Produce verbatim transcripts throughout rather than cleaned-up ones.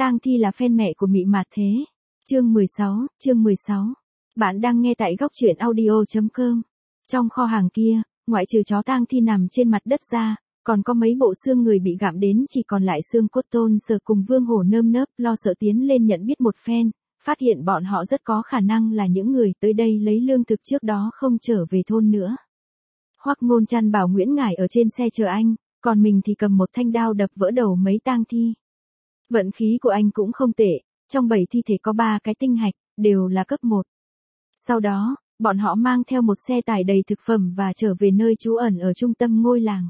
Tang Thi là fan mẹ của Mị Mạt Thế. Chương mười sáu, chương mười sáu. Bạn đang nghe tại góc truyện audio chấm com. Trong kho hàng kia, ngoại trừ chó Tang Thi nằm trên mặt đất ra, còn có mấy bộ xương người bị gặm đến chỉ còn lại xương cốt. Tôn Sở cùng Vương Hổ nơm nớp lo sợ tiến lên nhận biết một phen, phát hiện bọn họ rất có khả năng là những người tới đây lấy lương thực trước đó không trở về thôn nữa. Hoắc Ngôn Trăn bảo Nguyễn Ngải ở trên xe chờ anh, còn mình thì cầm một thanh đao đập vỡ đầu mấy tang thi. Vận khí của anh cũng không tệ, trong bảy thi thể có ba cái tinh hạch, đều là cấp một. Sau đó, bọn họ mang theo một xe tải đầy thực phẩm và trở về nơi trú ẩn ở trung tâm ngôi làng.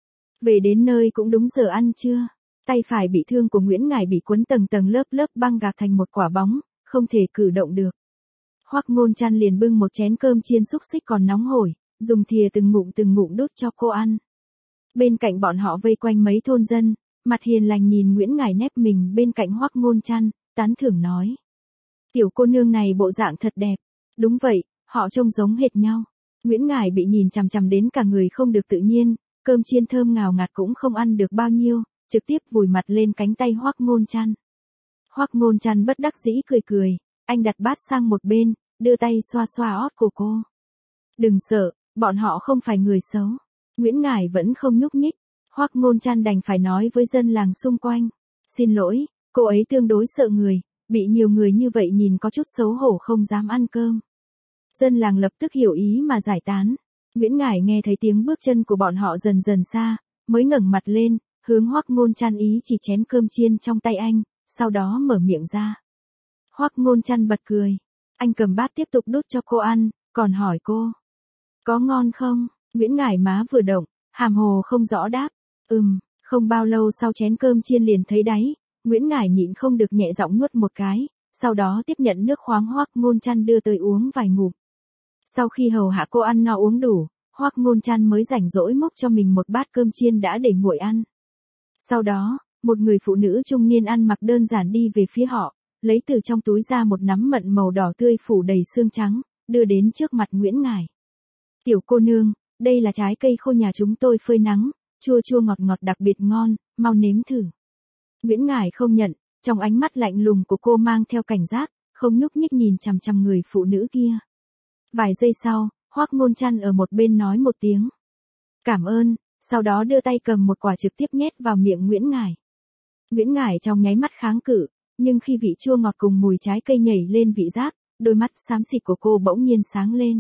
Về đến nơi cũng đúng giờ ăn trưa, tay phải bị thương của Nguyễn Ngải bị quấn tầng tầng lớp lớp băng gạc thành một quả bóng, không thể cử động được. Hoắc Ngôn Trăn liền bưng một chén cơm chiên xúc xích còn nóng hổi, dùng thìa từng ngụm từng ngụm đút cho cô ăn. Bên cạnh bọn họ vây quanh mấy thôn dân, mặt hiền lành nhìn Nguyễn Ngải nép mình bên cạnh Hoắc Ngôn Trăn, tán thưởng nói. Tiểu cô nương này bộ dạng thật đẹp. Đúng vậy, họ trông giống hệt nhau. Nguyễn Ngải bị nhìn chằm chằm đến cả người không được tự nhiên, cơm chiên thơm ngào ngạt cũng không ăn được bao nhiêu, trực tiếp vùi mặt lên cánh tay Hoắc Ngôn Trăn. Hoắc Ngôn Trăn bất đắc dĩ cười cười, anh đặt bát sang một bên, đưa tay xoa xoa ót của cô. Đừng sợ, bọn họ không phải người xấu. Nguyễn Ngải vẫn không nhúc nhích. Hoắc Ngôn Trăn đành phải nói với dân làng xung quanh. Xin lỗi, cô ấy tương đối sợ người, bị nhiều người như vậy nhìn có chút xấu hổ không dám ăn cơm. Dân làng lập tức hiểu ý mà giải tán. Nguyễn Ngải nghe thấy tiếng bước chân của bọn họ dần dần xa, mới ngẩng mặt lên, hướng Hoắc Ngôn Trăn ý chỉ chén cơm chiên trong tay anh, sau đó mở miệng ra. Hoắc Ngôn Trăn bật cười. Anh cầm bát tiếp tục đút cho cô ăn, còn hỏi cô. Có ngon không? Nguyễn Ngải má vừa động, hàm hồ không rõ đáp. Ừm, không bao lâu sau chén cơm chiên liền thấy đáy, Nguyễn Ngải nhịn không được nhẹ giọng nuốt một cái, sau đó tiếp nhận nước khoáng Hoắc Ngôn Trăn đưa tới uống vài ngụm. Sau khi hầu hạ cô ăn no uống đủ, Hoắc Ngôn Trăn mới rảnh rỗi múc cho mình một bát cơm chiên đã để nguội ăn. Sau đó, một người phụ nữ trung niên ăn mặc đơn giản đi về phía họ, lấy từ trong túi ra một nắm mận màu đỏ tươi phủ đầy xương trắng, đưa đến trước mặt Nguyễn Ngải. Tiểu cô nương, đây là trái cây khô nhà chúng tôi phơi nắng, chua chua ngọt ngọt đặc biệt ngon, mau nếm thử. Nguyễn Ngải không nhận, trong ánh mắt lạnh lùng của cô mang theo cảnh giác, không nhúc nhích nhìn chằm chằm người phụ nữ kia. Vài giây sau, Hoắc Ngôn Trăn ở một bên nói một tiếng. Cảm ơn, sau đó đưa tay cầm một quả trực tiếp nhét vào miệng Nguyễn Ngải. Nguyễn Ngải trong nháy mắt kháng cự, nhưng khi vị chua ngọt cùng mùi trái cây nhảy lên vị giác, đôi mắt xám xịt của cô bỗng nhiên sáng lên.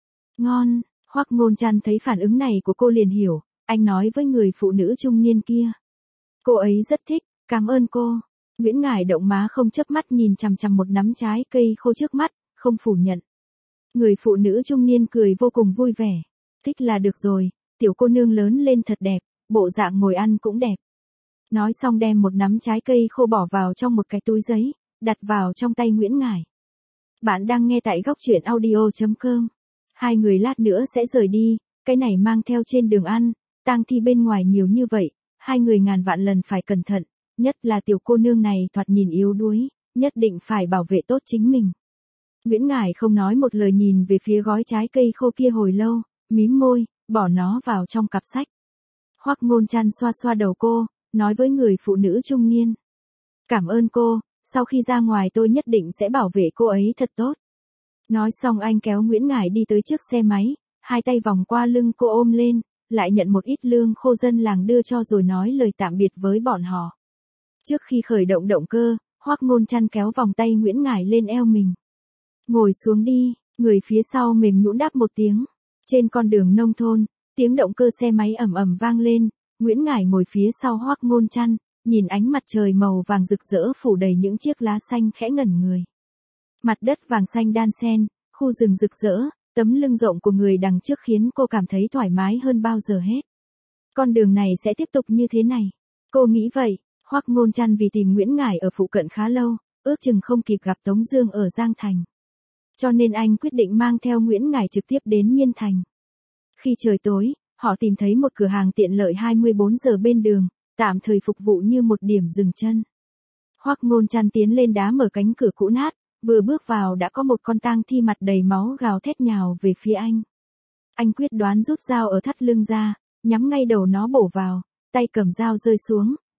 Ngon, Hoắc Ngôn Trăn thấy phản ứng này của cô liền hiểu, anh nói với người phụ nữ trung niên kia. Cô ấy rất thích, cảm ơn cô. Nguyễn Ngải động má không chớp mắt nhìn chằm chằm một nắm trái cây khô trước mắt, không phủ nhận. Người phụ nữ trung niên cười vô cùng vui vẻ. Thích là được rồi, tiểu cô nương lớn lên thật đẹp, bộ dạng ngồi ăn cũng đẹp. Nói xong đem một nắm trái cây khô bỏ vào trong một cái túi giấy, đặt vào trong tay Nguyễn Ngải. Bạn đang nghe tại góc truyện audio chấm com. Hai người lát nữa sẽ rời đi, cái này mang theo trên đường ăn, tang thi bên ngoài nhiều như vậy, hai người ngàn vạn lần phải cẩn thận, nhất là tiểu cô nương này thoạt nhìn yếu đuối, nhất định phải bảo vệ tốt chính mình. Nguyễn Ngải không nói một lời nhìn về phía gói trái cây khô kia hồi lâu, mím môi, bỏ nó vào trong cặp sách. Hoắc Ngôn Trăn xoa xoa đầu cô, nói với người phụ nữ trung niên. Cảm ơn cô, sau khi ra ngoài tôi nhất định sẽ bảo vệ cô ấy thật tốt. Nói xong anh kéo Nguyễn Ngải đi tới trước xe máy, hai tay vòng qua lưng cô ôm lên, lại nhận một ít lương khô dân làng đưa cho rồi nói lời tạm biệt với bọn họ. Trước khi khởi động động cơ, Hoắc Ngôn Trăn kéo vòng tay Nguyễn Ngải lên eo mình. Ngồi xuống đi, người phía sau mềm nhũn đáp một tiếng. Trên con đường nông thôn, tiếng động cơ xe máy ầm ầm vang lên, Nguyễn Ngải ngồi phía sau Hoắc Ngôn Trăn, nhìn ánh mặt trời màu vàng rực rỡ phủ đầy những chiếc lá xanh khẽ ngẩn người. Mặt đất vàng xanh đan xen, khu rừng rực rỡ, tấm lưng rộng của người đằng trước khiến cô cảm thấy thoải mái hơn bao giờ hết. Con đường này sẽ tiếp tục như thế này. Cô nghĩ vậy, Hoắc Ngôn Trăn vì tìm Nguyễn Ngải ở phụ cận khá lâu, ước chừng không kịp gặp Tống Dương ở Giang Thành. Cho nên anh quyết định mang theo Nguyễn Ngải trực tiếp đến Miên Thành. Khi trời tối, họ tìm thấy một cửa hàng tiện lợi hai mươi bốn giờ bên đường, tạm thời phục vụ như một điểm dừng chân. Hoắc Ngôn Trăn tiến lên đá mở cánh cửa cũ nát, vừa bước vào đã có một con tang thi mặt đầy máu gào thét nhào về phía anh. Anh quyết đoán rút dao ở thắt lưng ra, nhắm ngay đầu nó bổ vào, tay cầm dao rơi xuống,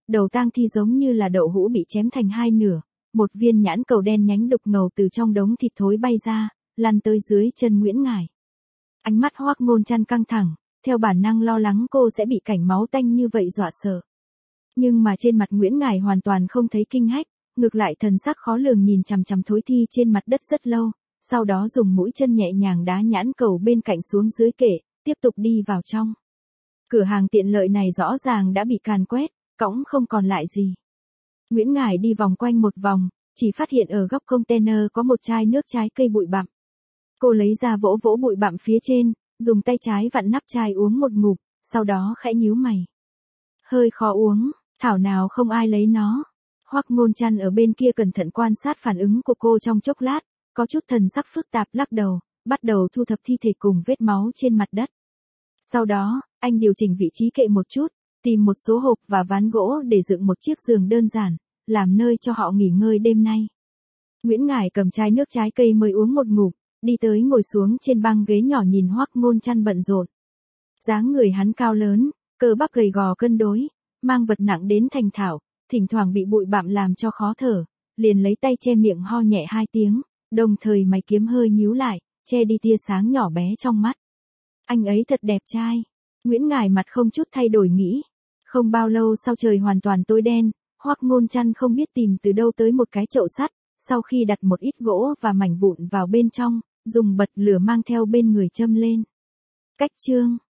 đầu tang thi giống như là đậu hũ bị chém thành hai nửa, một viên nhãn cầu đen nhánh đục ngầu từ trong đống thịt thối bay ra, lăn tới dưới chân Nguyễn Ngải. Ánh mắt Hoắc Ngôn Trăn căng thẳng, theo bản năng lo lắng cô sẽ bị cảnh máu tanh như vậy dọa sợ. Nhưng mà trên mặt Nguyễn Ngải hoàn toàn không thấy kinh hách, ngược lại thần sắc khó lường nhìn chằm chằm thối thi trên mặt đất rất lâu, sau đó dùng mũi chân nhẹ nhàng đá nhãn cầu bên cạnh xuống dưới kệ, tiếp tục đi vào trong. Cửa hàng tiện lợi này rõ ràng đã bị càn quét, cõng không còn lại gì. Nguyễn Ngải đi vòng quanh một vòng, chỉ phát hiện ở góc container có một chai nước trái cây bụi bặm. Cô lấy ra vỗ vỗ bụi bặm phía trên, dùng tay trái vặn nắp chai uống một ngụm, sau đó khẽ nhíu mày. Hơi khó uống, thảo nào không ai lấy nó. Hoắc Ngôn Trăn ở bên kia cẩn thận quan sát phản ứng của cô trong chốc lát, có chút thần sắc phức tạp lắc đầu, bắt đầu thu thập thi thể cùng vết máu trên mặt đất. Sau đó, anh điều chỉnh vị trí kệ một chút, tìm một số hộp và ván gỗ để dựng một chiếc giường đơn giản, làm nơi cho họ nghỉ ngơi đêm nay. Nguyễn Ngải cầm chai nước trái cây mới uống một ngụm, đi tới ngồi xuống trên băng ghế nhỏ nhìn Hoắc Ngôn Trăn bận rộn. Dáng người hắn cao lớn, cơ bắp gầy gò cân đối, mang vật nặng đến thành thạo, thỉnh thoảng bị bụi bặm làm cho khó thở, liền lấy tay che miệng ho nhẹ hai tiếng, đồng thời mày kiếm hơi nhíu lại, che đi tia sáng nhỏ bé trong mắt. Anh ấy thật đẹp trai. Nguyễn Ngải mặt không chút thay đổi nghĩ. Không bao lâu sau trời hoàn toàn tối đen, Hoắc Ngôn Trăn không biết tìm từ đâu tới một cái chậu sắt, sau khi đặt một ít gỗ và mảnh vụn vào bên trong, dùng bật lửa mang theo bên người châm lên. Cách chương